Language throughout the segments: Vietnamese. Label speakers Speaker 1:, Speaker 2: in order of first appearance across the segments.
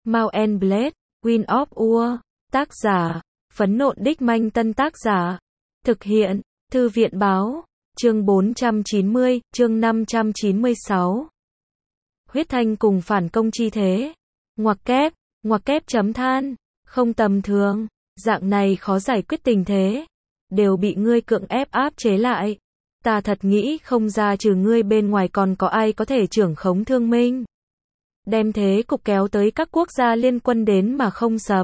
Speaker 1: Mount and Blade, Wind of War. Tác giả, Phấn Nộn Đích Manh. Tân tác giả, thực hiện, Thư viện Báo. Chương 490, chương 596. Huyết Thanh cùng phản công chi thế. Ngoặc kép chấm than. Không tầm thường, dạng này khó giải quyết tình thế. Đều bị ngươi cưỡng ép áp chế lại. Ta thật nghĩ không ra trừ ngươi bên ngoài còn có ai có thể trưởng khống Thương Minh. Đem thế cục kéo tới các quốc gia liên quân đến mà không sập.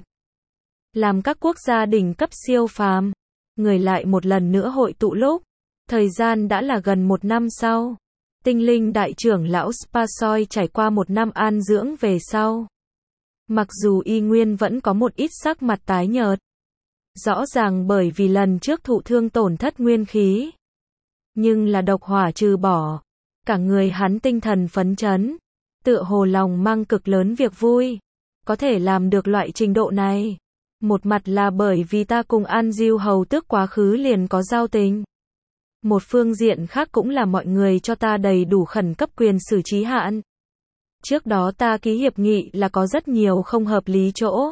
Speaker 1: Làm các quốc gia đỉnh cấp siêu phàm. Người lại một lần nữa hội tụ lúc. Thời gian đã là gần 1 năm sau. Tinh linh đại trưởng lão Spasoi trải qua 1 năm an dưỡng về sau. Mặc dù y nguyên vẫn có một ít sắc mặt tái nhợt. Rõ ràng bởi vì lần trước thụ thương tổn thất nguyên khí. Nhưng là độc hỏa trừ bỏ. Cả người hắn tinh thần phấn chấn. Tựa hồ lòng mang cực lớn việc vui. Có thể làm được loại trình độ này. Một mặt là bởi vì ta cùng An Diêu hầu tước quá khứ liền có giao tình. Một phương diện khác cũng là mọi người cho ta đầy đủ khẩn cấp quyền xử trí hạn. Trước đó ta ký hiệp nghị là có rất nhiều không hợp lý chỗ.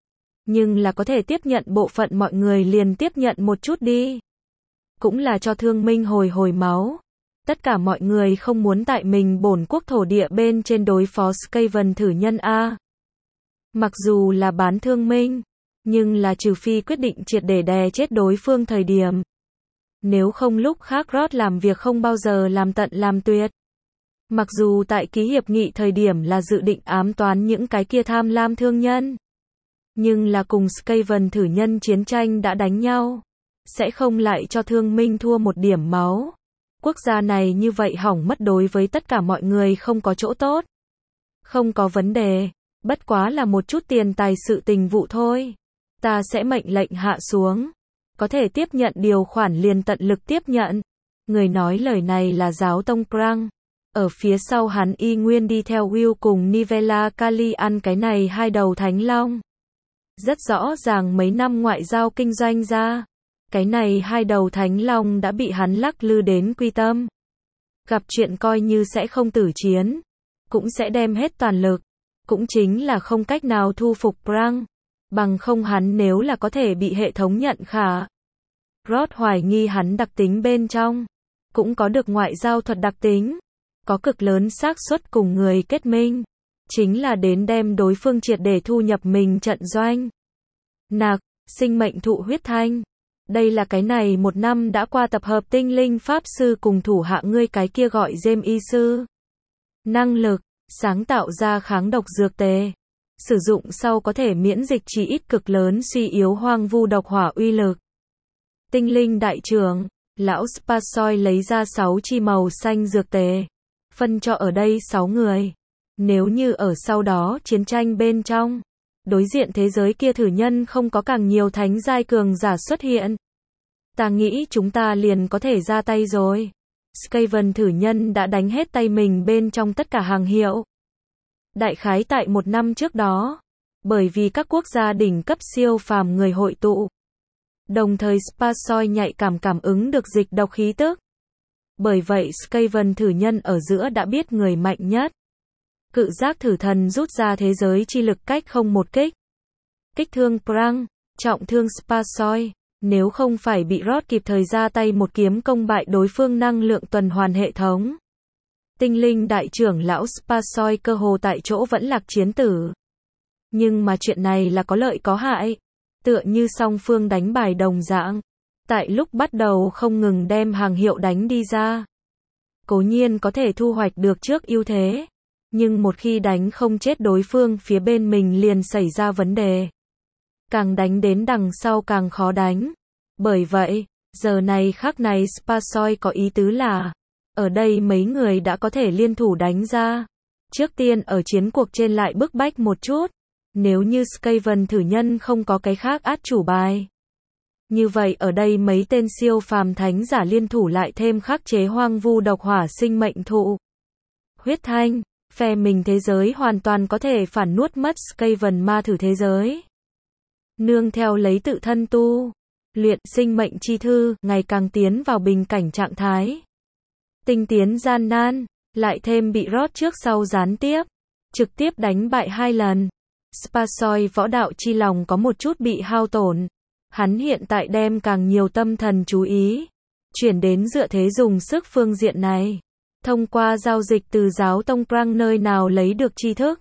Speaker 1: Nhưng là có thể tiếp nhận bộ phận mọi người liền tiếp nhận một chút đi. Cũng là cho Thương Minh hồi máu. Tất cả mọi người không muốn tại mình bổn quốc thổ địa bên trên đối phó Skaven thử nhân A. Mặc dù là bán Thương Minh, nhưng là trừ phi quyết định triệt để đè chết đối phương thời điểm. Nếu không lúc khác Rod làm việc không bao giờ làm tận làm tuyệt. Mặc dù tại ký hiệp nghị thời điểm là dự định ám toán những cái kia tham lam thương nhân. Nhưng là cùng Skaven thử nhân chiến tranh đã đánh nhau. Sẽ không lại cho Thương Minh thua một điểm máu. Quốc gia này như vậy hỏng mất đối với tất cả mọi người không có chỗ tốt. Không có vấn đề. Bất quá là một chút tiền tài sự tình vụ thôi. Ta sẽ mệnh lệnh hạ xuống. Có thể tiếp nhận điều khoản liền tận lực tiếp nhận. Người nói lời này là giáo tông Krang. Ở phía sau hắn y nguyên đi theo Will cùng Nivella Kalian cái này hai đầu thánh long. Rất rõ ràng mấy năm ngoại giao kinh doanh ra. Cái này hai đầu thánh long đã bị hắn lắc lư đến quy tâm. Gặp chuyện coi như sẽ không tử chiến. Cũng sẽ đem hết toàn lực. Cũng chính là không cách nào thu phục Krang. Bằng không hắn nếu là có thể bị hệ thống nhận khả. Rod hoài nghi hắn đặc tính bên trong. Cũng có được ngoại giao thuật đặc tính. Có cực lớn xác suất cùng người kết minh. Chính là đến đem đối phương triệt để thu nhập mình trận doanh. Nạc, sinh mệnh thụ huyết thanh. Đây là cái này 1 năm đã qua tập hợp tinh linh pháp sư cùng thủ hạ ngươi cái kia gọi Gem y sư. Năng lực, sáng tạo ra kháng độc dược tề. Sử dụng sau có thể miễn dịch chỉ ít cực lớn suy yếu hoang vu độc hỏa uy lực. Tinh linh đại trưởng, lão Spasoi lấy ra 6 chi màu xanh dược tề. Phân cho ở đây 6 người. Nếu như ở sau đó chiến tranh bên trong, đối diện thế giới kia thử nhân không có càng nhiều thánh giai cường giả xuất hiện. Ta nghĩ chúng ta liền có thể ra tay rồi. Skaven thử nhân đã đánh hết tay mình bên trong tất cả hàng hiệu. Đại khái tại 1 năm trước đó, bởi vì các quốc gia đỉnh cấp siêu phàm người hội tụ. Đồng thời Spasoi nhạy cảm ứng được dịch độc khí tức. Bởi vậy Skaven thử nhân ở giữa đã biết người mạnh nhất. Cự giác thử thần rút ra thế giới chi lực cách không một kích. Kích thương Krang, trọng thương Spasoi. Nếu không phải bị Rod kịp thời ra tay một kiếm công bại đối phương năng lượng tuần hoàn hệ thống. Tinh linh đại trưởng lão Spasoi cơ hồ tại chỗ vẫn lạc chiến tử. Nhưng mà chuyện này là có lợi có hại. Tựa như song phương đánh bài đồng dạng. Tại lúc bắt đầu không ngừng đem hàng hiệu đánh đi ra. Cố nhiên có thể thu hoạch được trước ưu thế. Nhưng một khi đánh không chết đối phương phía bên mình liền xảy ra vấn đề. Càng đánh đến đằng sau càng khó đánh. Bởi vậy, giờ này khắc này Spasoi có ý tứ là, ở đây mấy người đã có thể liên thủ đánh ra. Trước tiên ở chiến cuộc trên lại bức bách một chút. Nếu như Skaven thử nhân không có cái khác át chủ bài. Như vậy ở đây mấy tên siêu phàm thánh giả liên thủ lại thêm khắc chế hoang vu độc hỏa sinh mệnh thụ. Huyết thanh, phe mình thế giới hoàn toàn có thể phản nuốt mất Skaven ma thử thế giới. Nương theo lấy tự thân tu, luyện sinh mệnh chi thư, ngày càng tiến vào bình cảnh trạng thái. Tinh tiến gian nan, lại thêm bị Rod trước sau gián tiếp, trực tiếp đánh bại 2 lần. Spasoy võ đạo chi lòng có một chút bị hao tổn. Hắn hiện tại đem càng nhiều tâm thần chú ý chuyển đến dựa thế dùng sức phương diện này. Thông qua giao dịch từ giáo tông Prang nơi nào lấy được tri thức.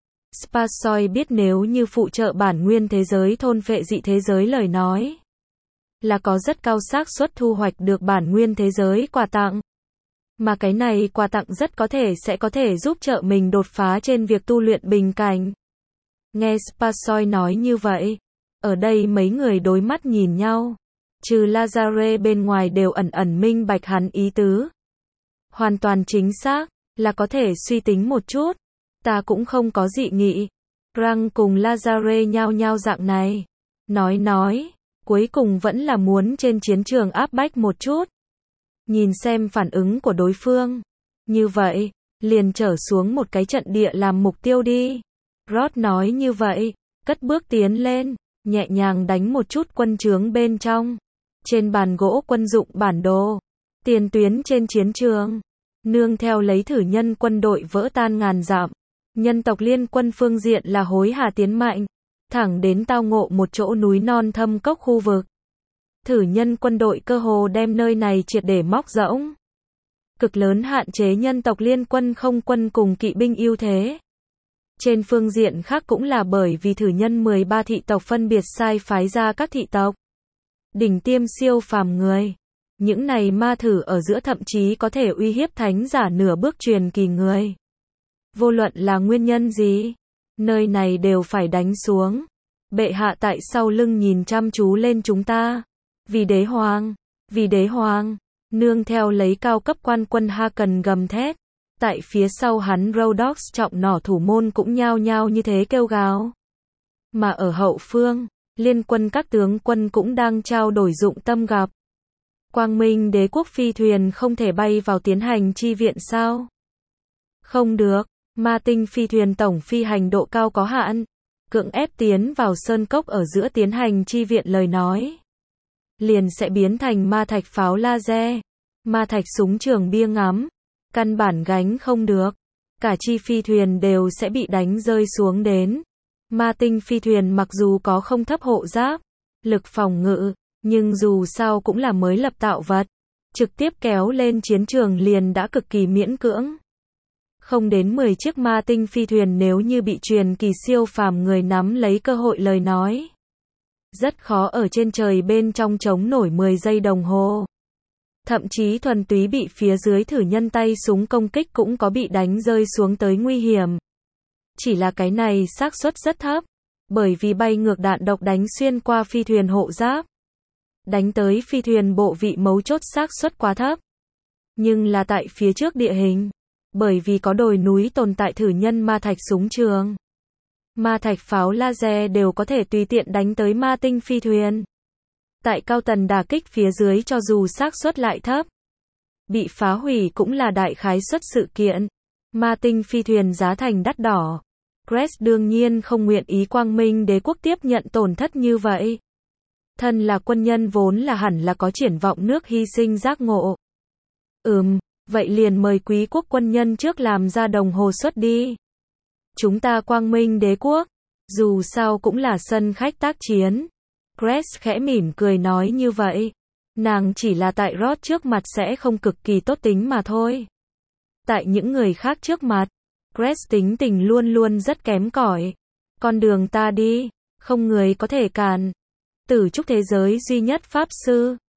Speaker 1: Spasoy biết nếu như phụ trợ bản nguyên thế giới thôn phệ dị thế giới lời nói, là có rất cao xác suất thu hoạch được bản nguyên thế giới quà tặng. Mà cái này quà tặng rất có thể sẽ có thể giúp trợ mình đột phá trên việc tu luyện bình cảnh. Nghe Spasoy nói như vậy, ở đây mấy người đối mắt nhìn nhau. Trừ Lazare bên ngoài đều ẩn ẩn minh bạch hắn ý tứ. Hoàn toàn chính xác, là có thể suy tính một chút. Ta cũng không có dị nghị. Prang cùng Lazare nhao nhao dạng này. Nói, cuối cùng vẫn là muốn trên chiến trường áp bách một chút. Nhìn xem phản ứng của đối phương. Như vậy, liền trở xuống một cái trận địa làm mục tiêu đi. Rod nói như vậy, cất bước tiến lên, nhẹ nhàng đánh một chút quân trướng bên trong. Trên bàn gỗ quân dụng bản đồ. Tiền tuyến trên chiến trường. Nương theo lấy thử nhân quân đội vỡ tan ngàn dặm. Nhân tộc liên quân phương diện là hối hả tiến mạnh. Thẳng đến tao ngộ một chỗ núi non thâm cốc khu vực. Thử nhân quân đội cơ hồ đem nơi này triệt để móc rỗng. Cực lớn hạn chế nhân tộc liên quân không quân cùng kỵ binh ưu thế. Trên phương diện khác cũng là bởi vì thử nhân 13 thị tộc phân biệt sai phái ra các thị tộc. Đỉnh tiêm siêu phàm người. Những này ma thử ở giữa thậm chí có thể uy hiếp thánh giả nửa bước truyền kỳ người. Vô luận là nguyên nhân gì, nơi này đều phải đánh xuống. Bệ hạ tại sau lưng nhìn chăm chú lên chúng ta. Vì đế hoàng, nương theo lấy cao cấp quan quân Haken gầm thét. Tại phía sau hắn Rhodox trọng nỏ thủ môn cũng nhao nhao như thế kêu gào. Mà ở hậu phương, liên quân các tướng quân cũng đang trao đổi dụng tâm gặp. Quang Minh đế quốc phi thuyền không thể bay vào tiến hành chi viện sao? Không được, ma tinh phi thuyền tổng phi hành độ cao có hạn. Cưỡng ép tiến vào sơn cốc ở giữa tiến hành chi viện lời nói. Liền sẽ biến thành ma thạch pháo laser, ma thạch súng trường bia ngắm. Căn bản gánh không được. Cả chi phi thuyền đều sẽ bị đánh rơi xuống đến. Ma tinh phi thuyền mặc dù có không thấp hộ giáp, lực phòng ngự, nhưng dù sao cũng là mới lập tạo vật. Trực tiếp kéo lên chiến trường liền đã cực kỳ miễn cưỡng. Không đến 10 chiếc ma tinh phi thuyền nếu như bị truyền kỳ siêu phàm người nắm lấy cơ hội lời nói. Rất khó ở trên trời bên trong chống nổi 10 giây đồng hồ. Thậm chí thuần túy bị phía dưới thử nhân tay súng công kích cũng có bị đánh rơi xuống tới nguy hiểm. Chỉ là cái này xác suất rất thấp, bởi vì bay ngược đạn độc đánh xuyên qua phi thuyền hộ giáp. Đánh tới phi thuyền bộ vị mấu chốt xác suất quá thấp. Nhưng là tại phía trước địa hình, bởi vì có đồi núi tồn tại thử nhân ma thạch súng trường. Ma thạch pháo laser đều có thể tùy tiện đánh tới ma tinh phi thuyền. Tại cao tần đả kích phía dưới cho dù xác suất lại thấp, bị phá hủy cũng là đại khái suất sự kiện. Ma tinh phi thuyền giá thành đắt đỏ. Crest đương nhiên không nguyện ý Quang Minh đế quốc tiếp nhận tổn thất như vậy. Thân là quân nhân vốn là hẳn là có triển vọng nước hy sinh giác ngộ. Vậy liền mời quý quốc quân nhân trước làm ra đồng hồ suất đi. Chúng ta Quang Minh đế quốc, dù sao cũng là sân khách tác chiến. Crest khẽ mỉm cười nói như vậy. Nàng chỉ là tại Rod trước mặt sẽ không cực kỳ tốt tính mà thôi. Tại những người khác trước mặt, Crest tính tình luôn luôn rất kém cỏi. Con đường ta đi, không người có thể cản. Tử trúc thế giới duy nhất pháp sư,